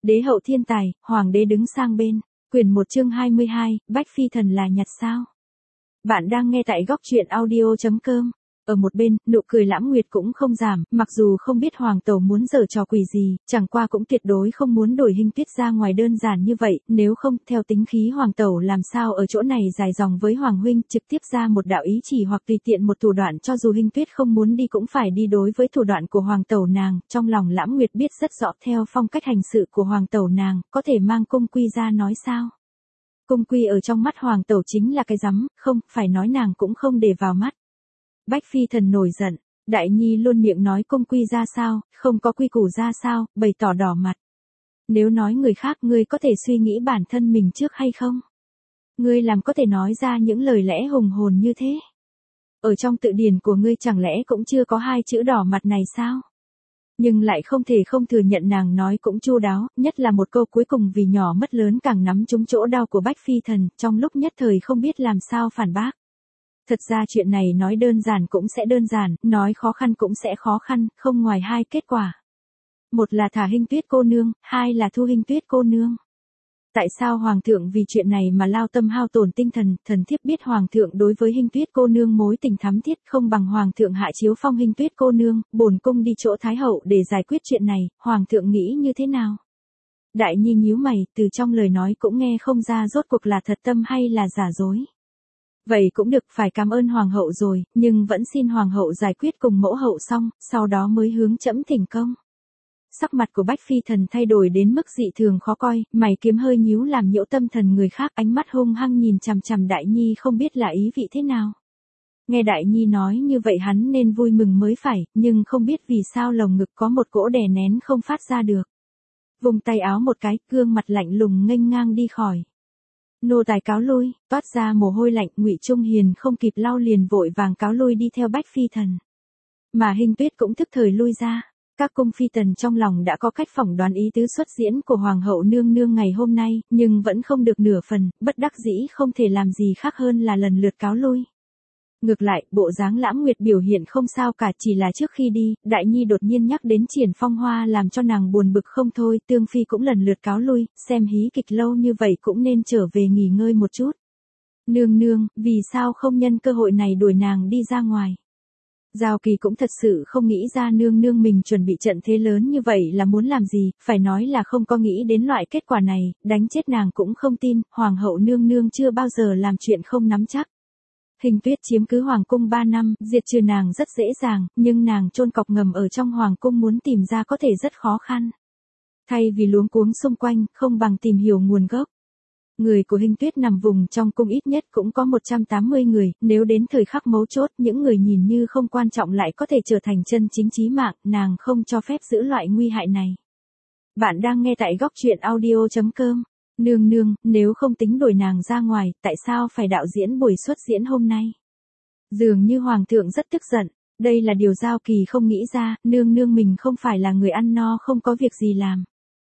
Đế hậu thiên tài, hoàng đế đứng sang bên. Quyển 1 chương 22, Bách Phi Thần là nhặt sao? Bạn đang nghe tại góc truyện audio.com. Ở một bên, nụ cười Lãm Nguyệt cũng không giảm, mặc dù không biết hoàng tẩu muốn giở trò quỷ gì, chẳng qua cũng tuyệt đối không muốn đổi Hinh Tuyết ra ngoài đơn giản như vậy, nếu không, theo tính khí hoàng tẩu làm sao ở chỗ này dài dòng với hoàng huynh, trực tiếp ra một đạo ý chỉ hoặc tùy tiện một thủ đoạn, cho dù Hinh Tuyết không muốn đi cũng phải đi đối với thủ đoạn của hoàng tẩu nàng, trong lòng Lãm Nguyệt biết rất rõ theo phong cách hành sự của hoàng tẩu nàng, có thể mang cung quy ra nói sao. Cung quy ở trong mắt hoàng tẩu chính là cái rắm, không, phải nói nàng cũng không để vào mắt. Bách Phi Thần nổi giận, Đại Nhi luôn miệng nói cung quy ra sao, không có quy củ ra sao, bày tỏ đỏ mặt. Nếu nói người khác ngươi có thể suy nghĩ bản thân mình trước hay không? Ngươi làm có thể nói ra những lời lẽ hùng hồn như thế? Ở trong tự điển của ngươi chẳng lẽ cũng chưa có hai chữ đỏ mặt này sao? Nhưng lại không thể không thừa nhận nàng nói cũng chu đáo, nhất là một câu cuối cùng vì nhỏ mất lớn càng nắm trúng chỗ đau của Bách Phi Thần, trong lúc nhất thời không biết làm sao phản bác. Thật ra chuyện này nói đơn giản cũng sẽ đơn giản, nói khó khăn cũng sẽ khó khăn, không ngoài hai kết quả. Một là thả Hinh Tuyết cô nương, hai là thu Hinh Tuyết cô nương. Tại sao hoàng thượng vì chuyện này mà lao tâm hao tổn tinh thần, thần thiếp biết hoàng thượng đối với Hinh Tuyết cô nương mối tình thắm thiết không bằng hoàng thượng hạ chiếu phong Hinh Tuyết cô nương, bổn cung đi chỗ thái hậu để giải quyết chuyện này, hoàng thượng nghĩ như thế nào? Đại Nhi nhíu mày, từ trong lời nói cũng nghe không ra rốt cuộc là thật tâm hay là giả dối. Vậy cũng được, phải cảm ơn hoàng hậu rồi, nhưng vẫn xin hoàng hậu giải quyết cùng mẫu hậu xong, sau đó mới hướng trẫm thỉnh công. Sắc mặt của Bách Phi Thần thay đổi đến mức dị thường khó coi, mày kiếm hơi nhíu làm nhiễu tâm thần người khác, ánh mắt hung hăng nhìn chằm chằm Đại Nhi không biết là ý vị thế nào. Nghe Đại Nhi nói như vậy hắn nên vui mừng mới phải, nhưng không biết vì sao lồng ngực có một cỗ đè nén không phát ra được. Vùng tay áo một cái, gương mặt lạnh lùng nghênh ngang đi khỏi. Nô tài cáo lui, toát ra mồ hôi lạnh, Ngụy Trung Hiền không kịp lau liền vội vàng cáo lui đi theo Bách Phi Thần. Mà Hinh Tuyết cũng thức thời lui ra. Các cung phi tần trong lòng đã có cách phỏng đoán ý tứ xuất diễn của hoàng hậu nương nương ngày hôm nay, nhưng vẫn không được nửa phần, bất đắc dĩ không thể làm gì khác hơn là lần lượt cáo lui. Ngược lại, bộ dáng Lãm Nguyệt biểu hiện không sao cả, chỉ là trước khi đi, Đại Nhi đột nhiên nhắc đến Triển Phong Hoa làm cho nàng buồn bực không thôi, Tương Phi cũng lần lượt cáo lui, xem hí kịch lâu như vậy cũng nên trở về nghỉ ngơi một chút. Nương nương, vì sao không nhân cơ hội này đuổi nàng đi ra ngoài? Giao Kỳ cũng thật sự không nghĩ ra nương nương mình chuẩn bị trận thế lớn như vậy là muốn làm gì, phải nói là không có nghĩ đến loại kết quả này, đánh chết nàng cũng không tin, hoàng hậu nương nương chưa bao giờ làm chuyện không nắm chắc. Hinh Tuyết chiếm cứ hoàng cung 3 năm, diệt trừ nàng rất dễ dàng, nhưng nàng chôn cọc ngầm ở trong hoàng cung muốn tìm ra có thể rất khó khăn. Thay vì luống cuống xung quanh, không bằng tìm hiểu nguồn gốc. Người của Hinh Tuyết nằm vùng trong cung ít nhất cũng có 180 người, nếu đến thời khắc mấu chốt những người nhìn như không quan trọng lại có thể trở thành chân chính chí mạng, nàng không cho phép giữ loại nguy hại này. Bạn đang nghe tại góc truyện audio.com. Nương nương, nếu không tính đuổi nàng ra ngoài, tại sao phải đạo diễn buổi xuất diễn hôm nay? Dường như hoàng thượng rất tức giận, đây là điều Giao Kỳ không nghĩ ra, nương nương mình không phải là người ăn no không có việc gì làm.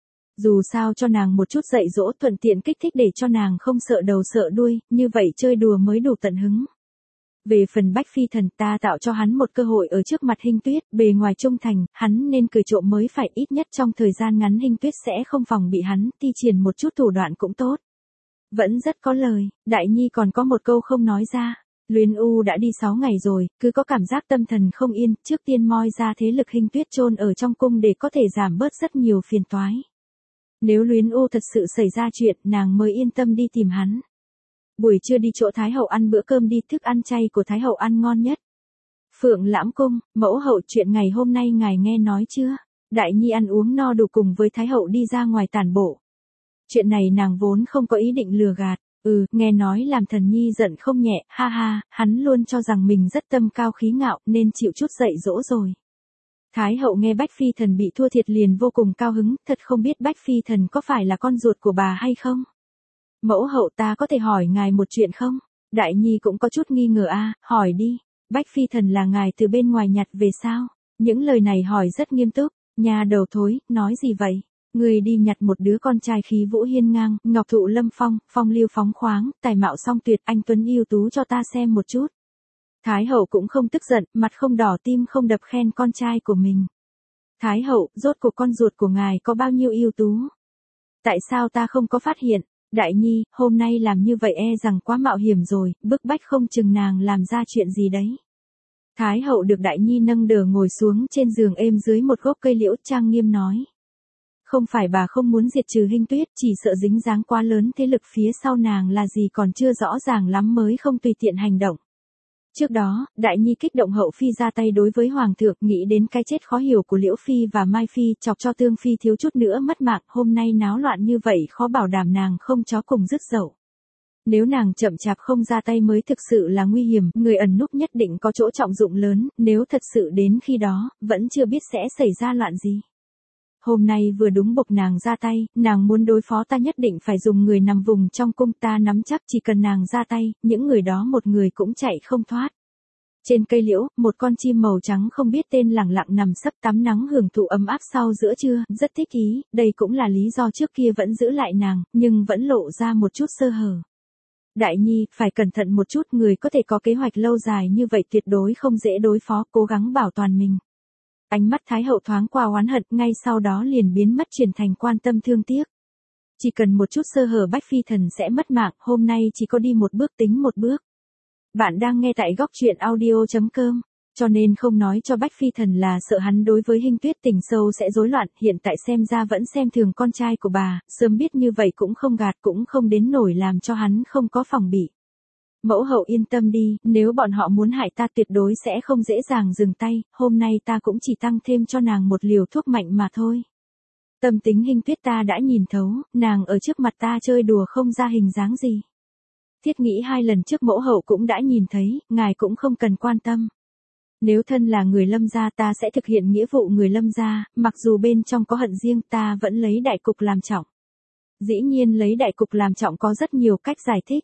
Dù sao cho nàng một chút dạy dỗ thuận tiện kích thích để cho nàng không sợ đầu sợ đuôi, như vậy chơi đùa mới đủ tận hứng. Về phần Bách Phi Thần ta tạo cho hắn một cơ hội ở trước mặt Hinh Tuyết, bề ngoài trung thành, hắn nên cười trộm mới phải, ít nhất trong thời gian ngắn Hinh Tuyết sẽ không phòng bị hắn, thi triển một chút thủ đoạn cũng tốt. Vẫn rất có lời, Đại Nhi còn có một câu không nói ra. Luyến U đã đi 6 ngày rồi, cứ có cảm giác tâm thần không yên, trước tiên moi ra thế lực Hinh Tuyết chôn ở trong cung để có thể giảm bớt rất nhiều phiền toái. Nếu Luyến U thật sự xảy ra chuyện, nàng mới yên tâm đi tìm hắn. Buổi trưa đi chỗ Thái hậu ăn bữa cơm đi, thức ăn chay của Thái hậu ăn ngon nhất. Phượng Lãm cung, mẫu hậu chuyện ngày hôm nay ngài nghe nói chưa? Đại Nhi ăn uống no đủ cùng với Thái hậu đi ra ngoài tản bộ. Chuyện này nàng vốn không có ý định lừa gạt, nghe nói làm thần Nhi giận không nhẹ, ha ha, hắn luôn cho rằng mình rất tâm cao khí ngạo nên chịu chút dạy dỗ rồi. Thái hậu nghe Bách Phi Thần bị thua thiệt liền vô cùng cao hứng, thật không biết Bách Phi Thần có phải là con ruột của bà hay không? Mẫu hậu ta có thể hỏi ngài một chuyện không? Đại Nhi cũng có chút nghi ngờ hỏi đi. Bách Phi Thần là ngài từ bên ngoài nhặt về sao? Những lời này hỏi rất nghiêm túc. Nhà đầu thối, nói gì vậy? Người đi nhặt một đứa con trai khí vũ hiên ngang, ngọc thụ lâm phong, phong lưu phóng khoáng, tài mạo song tuyệt, anh tuấn ưu tú cho ta xem một chút. Thái hậu cũng không tức giận, mặt không đỏ tim không đập khen con trai của mình. Thái hậu, rốt cuộc con ruột của ngài có bao nhiêu ưu tú? Tại sao ta không có phát hiện? Đại nhi, hôm nay làm như vậy e rằng quá mạo hiểm rồi, bức bách không chừng nàng làm ra chuyện gì đấy. Thái hậu được đại nhi nâng đỡ ngồi xuống trên giường êm dưới một gốc cây liễu, trang nghiêm nói. Không phải bà không muốn diệt trừ Hinh Tuyết, chỉ sợ dính dáng quá lớn thế lực phía sau nàng là gì còn chưa rõ ràng lắm mới không tùy tiện hành động. Trước đó, đại nhi kích động hậu phi ra tay đối với hoàng thượng, nghĩ đến cái chết khó hiểu của Liễu phi và Mai phi, chọc cho Tương phi thiếu chút nữa mất mạng, hôm nay náo loạn như vậy khó bảo đảm nàng không chó cùng dứt dậu. Nếu nàng chậm chạp không ra tay mới thực sự là nguy hiểm, người ẩn núp nhất định có chỗ trọng dụng lớn, nếu thật sự đến khi đó, vẫn chưa biết sẽ xảy ra loạn gì. Hôm nay vừa đúng buộc nàng ra tay, nàng muốn đối phó ta nhất định phải dùng người nằm vùng trong cung, ta nắm chắc chỉ cần nàng ra tay, những người đó một người cũng chạy không thoát. Trên cây liễu, một con chim màu trắng không biết tên lẳng lặng nằm sấp tắm nắng hưởng thụ ấm áp sau giữa trưa, rất thích ý, đây cũng là lý do trước kia vẫn giữ lại nàng, nhưng vẫn lộ ra một chút sơ hở. Đại nhi, phải cẩn thận một chút, người có thể có kế hoạch lâu dài như vậy tuyệt đối không dễ đối phó, cố gắng bảo toàn mình. Ánh mắt Thái hậu thoáng qua oán hận, ngay sau đó liền biến mất chuyển thành quan tâm thương tiếc. Chỉ cần một chút sơ hở Bách Phi Thần sẽ mất mạng, hôm nay chỉ có đi một bước tính một bước. Bạn đang nghe tại góc truyện audio.com, cho nên không nói cho Bách Phi Thần là sợ hắn đối với Hinh Tuyết tình sâu sẽ rối loạn, hiện tại xem ra vẫn xem thường con trai của bà, sớm biết như vậy cũng không gạt, cũng không đến nổi làm cho hắn không có phòng bị. Mẫu hậu yên tâm đi, nếu bọn họ muốn hại ta tuyệt đối sẽ không dễ dàng dừng tay, hôm nay ta cũng chỉ tăng thêm cho nàng một liều thuốc mạnh mà thôi. Tâm tính Hinh Tuyết ta đã nhìn thấu, nàng ở trước mặt ta chơi đùa không ra hình dáng gì. Thiết nghĩ 2 lần trước mẫu hậu cũng đã nhìn thấy, ngài cũng không cần quan tâm. Nếu thân là người Lâm gia ta sẽ thực hiện nghĩa vụ người Lâm gia, mặc dù bên trong có hận riêng ta vẫn lấy đại cục làm trọng. Dĩ nhiên lấy đại cục làm trọng có rất nhiều cách giải thích.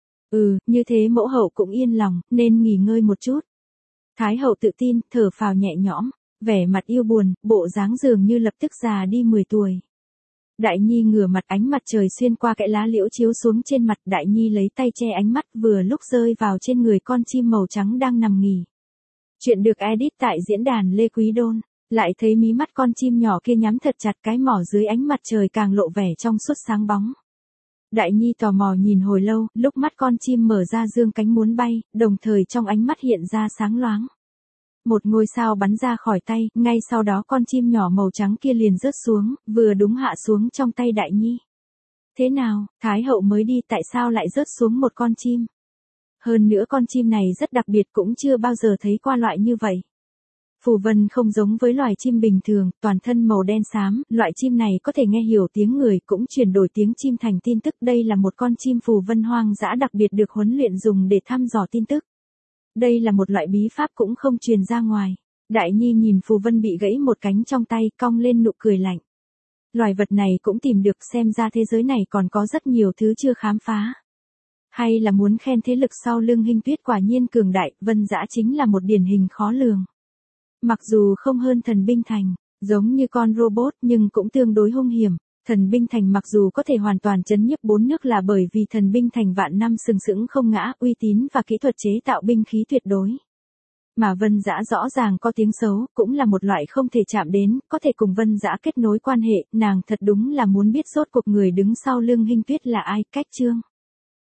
Như thế mẫu hậu cũng yên lòng, nên nghỉ ngơi một chút. Thái hậu tự tin, thở phào nhẹ nhõm, vẻ mặt yêu buồn, bộ dáng dường như lập tức già đi 10 tuổi. Đại nhi ngửa mặt, ánh mặt trời xuyên qua cái lá liễu chiếu xuống trên mặt, đại nhi lấy tay che ánh mắt vừa lúc rơi vào trên người con chim màu trắng đang nằm nghỉ. Chuyện được edit tại diễn đàn Lê Quý Đôn, lại thấy mí mắt con chim nhỏ kia nhắm thật chặt, cái mỏ dưới ánh mặt trời càng lộ vẻ trong suốt sáng bóng. Đại nhi tò mò nhìn hồi lâu, lúc mắt con chim mở ra dương cánh muốn bay, đồng thời trong ánh mắt hiện ra sáng loáng. Một ngôi sao bắn ra khỏi tay, ngay sau đó con chim nhỏ màu trắng kia liền rớt xuống, vừa đúng hạ xuống trong tay đại nhi. Thế nào, Thái hậu mới đi tại sao lại rớt xuống một con chim? Hơn nữa con chim này rất đặc biệt, cũng chưa bao giờ thấy qua loại như vậy. Phù vân không giống với loài chim bình thường, toàn thân màu đen xám, loại chim này có thể nghe hiểu tiếng người, cũng chuyển đổi tiếng chim thành tin tức. Đây là một con chim phù vân hoang dã đặc biệt được huấn luyện dùng để thăm dò tin tức. Đây là một loại bí pháp cũng không truyền ra ngoài. Đại nhi nhìn phù vân bị gãy một cánh trong tay, cong lên nụ cười lạnh. Loài vật này cũng tìm được, xem ra thế giới này còn có rất nhiều thứ chưa khám phá. Hay là muốn khen thế lực sau lưng Hinh Tuyết quả nhiên cường đại, Vân Dã chính là một điển hình khó lường. Mặc dù không hơn Thần Binh Thành, giống như con robot nhưng cũng tương đối hung hiểm. Thần Binh Thành mặc dù có thể hoàn toàn chấn nhiếp 4 nước là bởi vì Thần Binh Thành vạn năm sừng sững không ngã, uy tín và kỹ thuật chế tạo binh khí tuyệt đối. Mà Vân Dã rõ ràng có tiếng xấu, cũng là một loại không thể chạm đến, có thể cùng Vân Dã kết nối quan hệ, nàng thật đúng là muốn biết rốt cuộc người đứng sau lưng Hinh Tuyết là ai. Cách chương